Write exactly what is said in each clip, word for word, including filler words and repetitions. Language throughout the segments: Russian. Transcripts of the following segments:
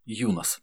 Юнос.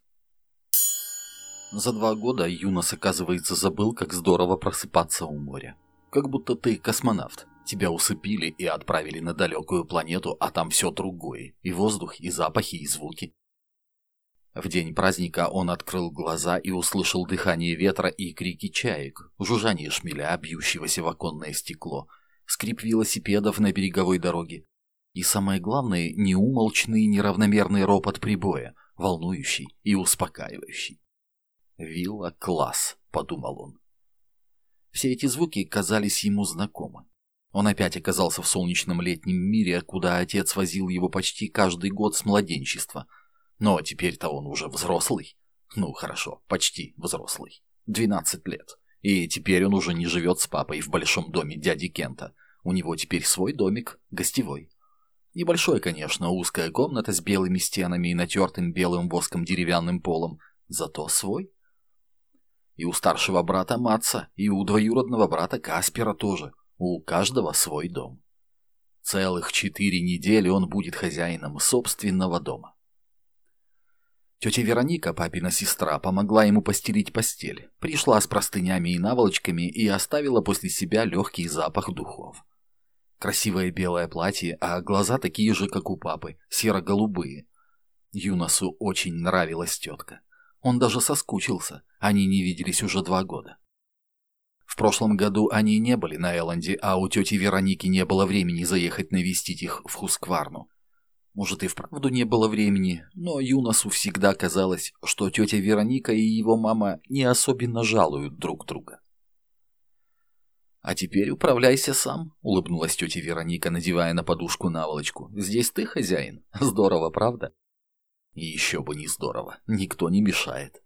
За два года Юнос, оказывается, забыл, как здорово просыпаться у моря. Как будто ты космонавт. Тебя усыпили и отправили на далекую планету, а там все другое. И воздух, и запахи, и звуки. В день праздника он открыл глаза и услышал дыхание ветра и крики чаек, жужжание шмеля, бьющегося в оконное стекло, скрип велосипедов на береговой дороге. И самое главное, неумолчный неравномерный ропот прибоя, волнующий и успокаивающий. «Вилла класс», — подумал он. Все эти звуки казались ему знакомы. Он опять оказался в солнечном летнем мире, куда отец возил его почти каждый год с младенчества. Но теперь-то он уже взрослый. Ну, хорошо, почти взрослый. двенадцать лет. И теперь он уже не живет с папой в большом доме дяди Кента. У него теперь свой домик, гостевой. Небольшой, конечно, узкая комната с белыми стенами и натертым белым воском деревянным полом. Зато свой. И у старшего брата Матса, и у двоюродного брата Каспера тоже. У каждого свой дом. Целых четыре недели он будет хозяином собственного дома. Тетя Вероника, папина сестра, помогла ему постелить постель. Пришла с простынями и наволочками и оставила после себя легкий запах духов. Красивое белое платье, а глаза такие же, как у папы, серо-голубые. Юносу очень нравилась тетка. Он даже соскучился, они не виделись уже два года. В прошлом году они не были на Элленде, а у тети Вероники не было времени заехать навестить их в Хускварну. Может, и вправду не было времени, но Юносу всегда казалось, что тетя Вероника и его мама не особенно жалуют друг друга. «А теперь управляйся сам», — улыбнулась тетя Вероника, надевая на подушку наволочку. «Здесь ты хозяин. Здорово, правда?» И еще бы не здорово. Никто не мешает.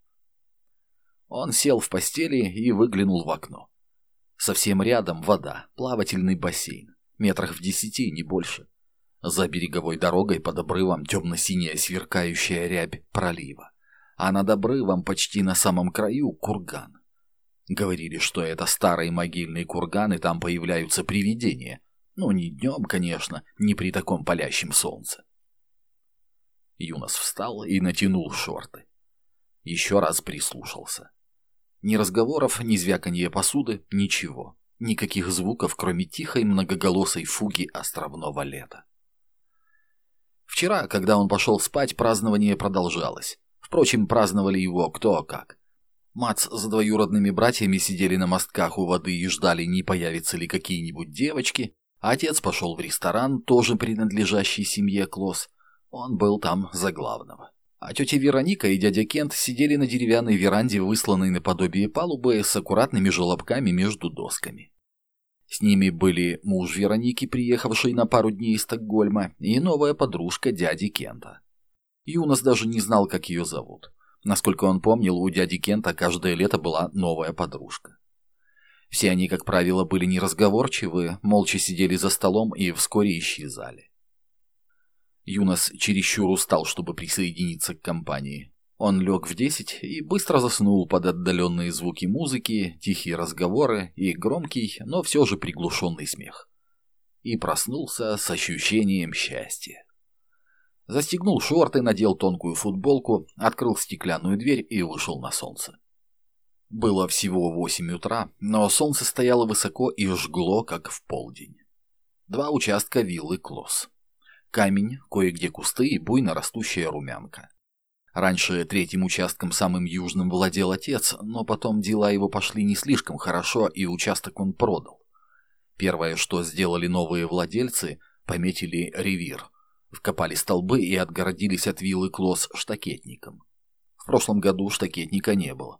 Он сел в постели и выглянул в окно. Совсем рядом вода, плавательный бассейн. Метрах в десяти, не больше. За береговой дорогой под обрывом темно-синяя сверкающая рябь пролива. А над обрывом почти на самом краю курган. Говорили, что это старый могильный курган, и там появляются привидения. Ну, не днем, конечно, не при таком палящем солнце. Юнос встал и натянул шорты. Еще раз прислушался. Ни разговоров, ни звяканья посуды, ничего. Никаких звуков, кроме тихой многоголосой фуги островного лета. Вчера, когда он пошел спать, празднование продолжалось. Впрочем, праздновали его кто как. Матс с двоюродными братьями сидели на мостках у воды и ждали, не появятся ли какие-нибудь девочки. Отец пошел в ресторан, тоже принадлежащий семье Клосс. Он был там за главного. А тетя Вероника и дядя Кент сидели на деревянной веранде, высланной наподобие палубы, с аккуратными желобками между досками. С ними были муж Вероники, приехавший на пару дней из Стокгольма, и новая подружка дяди Кента. Юнос даже не знал, как ее зовут. Насколько он помнил, у дяди Кента каждое лето была новая подружка. Все они, как правило, были неразговорчивы, молча сидели за столом и вскоре исчезали. Юнос чересчур устал, чтобы присоединиться к компании. Он лег в десять и быстро заснул под отдаленные звуки музыки, тихие разговоры и громкий, но все же приглушенный смех. И проснулся с ощущением счастья. Застегнул шорты, надел тонкую футболку, открыл стеклянную дверь и вышел на солнце. Было всего восемь утра, но солнце стояло высоко и жгло, как в полдень. Два участка виллы Клосс. Камень, кое-где кусты и буйно растущая румянка. Раньше третьим участком, самым южным, владел отец, но потом дела его пошли не слишком хорошо, и участок он продал. Первое, что сделали новые владельцы, пометили ревир. Вкопали столбы и отгородились от виллы Клосс штакетником. В прошлом году штакетника не было.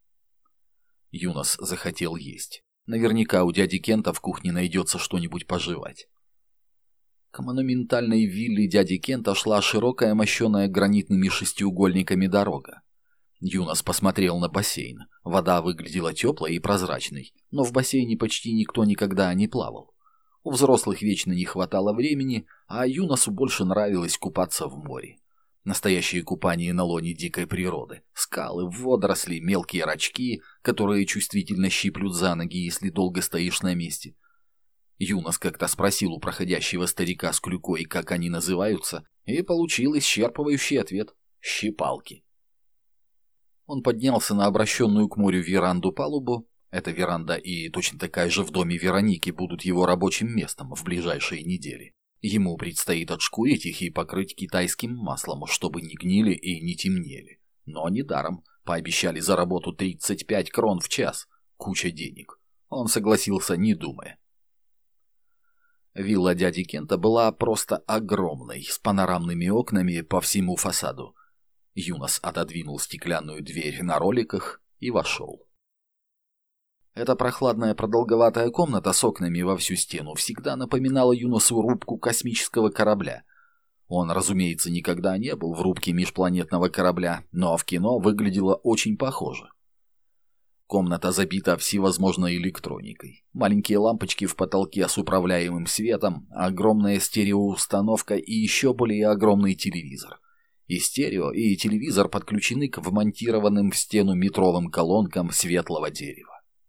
Юнос захотел есть. Наверняка у дяди Кента в кухне найдется что-нибудь пожевать. К монументальной вилле дяди Кента шла широкая, мощеная гранитными шестиугольниками дорога. Юнос посмотрел на бассейн. Вода выглядела теплой и прозрачной, но в бассейне почти никто никогда не плавал. У взрослых вечно не хватало времени, а Юносу больше нравилось купаться в море. Настоящее купание на лоне дикой природы. Скалы, водоросли, мелкие рачки, которые чувствительно щиплют за ноги, если долго стоишь на месте. Юнос как-то спросил у проходящего старика с клюкой, как они называются, и получил исчерпывающий ответ. Щипалки. Он поднялся на обращенную к морю веранду палубу. Эта веранда и точно такая же в доме Вероники будут его рабочим местом в ближайшие недели. Ему предстоит отшкурить их и покрыть китайским маслом, чтобы не гнили и не темнели. Но недаром. Пообещали за работу тридцать пять крон в час. Куча денег. Он согласился, не думая. Вилла дяди Кента была просто огромной, с панорамными окнами по всему фасаду. Юнос отодвинул стеклянную дверь на роликах и вошел. Эта прохладная продолговатая комната с окнами во всю стену всегда напоминала Юносу рубку космического корабля. Он, разумеется, никогда не был в рубке межпланетного корабля, но в кино выглядело очень похоже. Комната забита всевозможной электроникой. Маленькие лампочки в потолке с управляемым светом, огромная стереоустановка и еще более огромный телевизор. И стерео, и телевизор подключены к вмонтированным в стену метровым колонкам светлого дерева.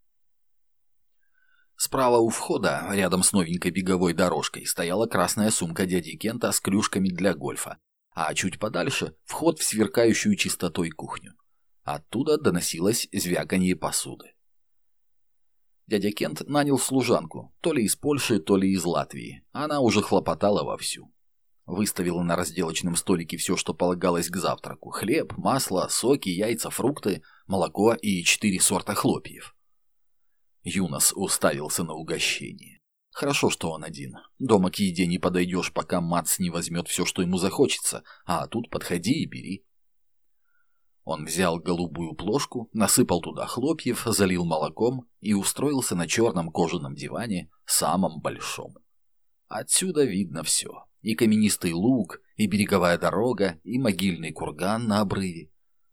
Справа у входа, рядом с новенькой беговой дорожкой, стояла красная сумка дяди Кента с клюшками для гольфа, а чуть подальше вход в сверкающую чистотой кухню. Оттуда доносилось звяканье посуды. Дядя Кент нанял служанку, то ли из Польши, то ли из Латвии. Она уже хлопотала вовсю. Выставила на разделочном столике все, что полагалось к завтраку: хлеб, масло, соки, яйца, фрукты, молоко и четыре сорта хлопьев. Юнос уставился на угощение. Хорошо, что он один. Дома к еде не подойдешь, пока Мац не возьмет все, что ему захочется, а тут подходи и бери. Он взял голубую плошку, насыпал туда хлопьев, залил молоком и устроился на черном кожаном диване, самом большом. Отсюда видно все. И каменистый луг, и береговая дорога, и могильный курган на обрыве.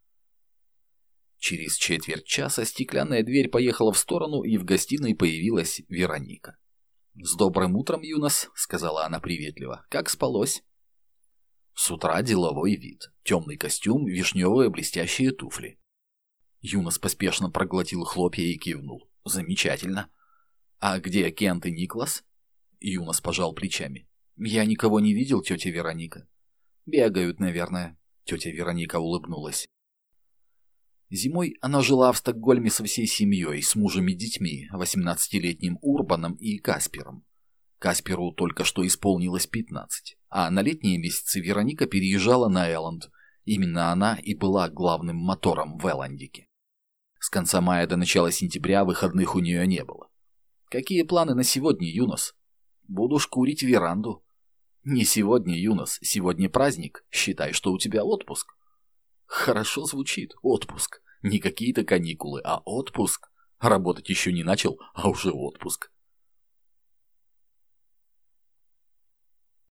Через четверть часа стеклянная дверь поехала в сторону, и в гостиной появилась Вероника. «С добрым утром, Юнос», — сказала она приветливо. «Как спалось?» С утра деловой вид. Темный костюм, вишневые блестящие туфли. Юнос поспешно проглотил хлопья и кивнул. «Замечательно. А где Кент и Никлас?» Юнос пожал плечами. «Я никого не видел, тетя Вероника». «Бегают, наверное», — тетя Вероника улыбнулась. Зимой она жила в Стокгольме со всей семьей, с мужем и детьми, восемнадцатилетним Урбаном и Каспером. Касперу только что исполнилось пятнадцать, а на летние месяцы Вероника переезжала на Элланд. Именно она и была главным мотором в Элландике. С конца мая до начала сентября выходных у нее не было. «Какие планы на сегодня, Юнос?» «Буду шкурить веранду». «Не сегодня, Юнос, сегодня праздник. Считай, что у тебя отпуск». «Хорошо звучит, отпуск. Не какие-то каникулы, а отпуск. Работать еще не начал, а уже отпуск.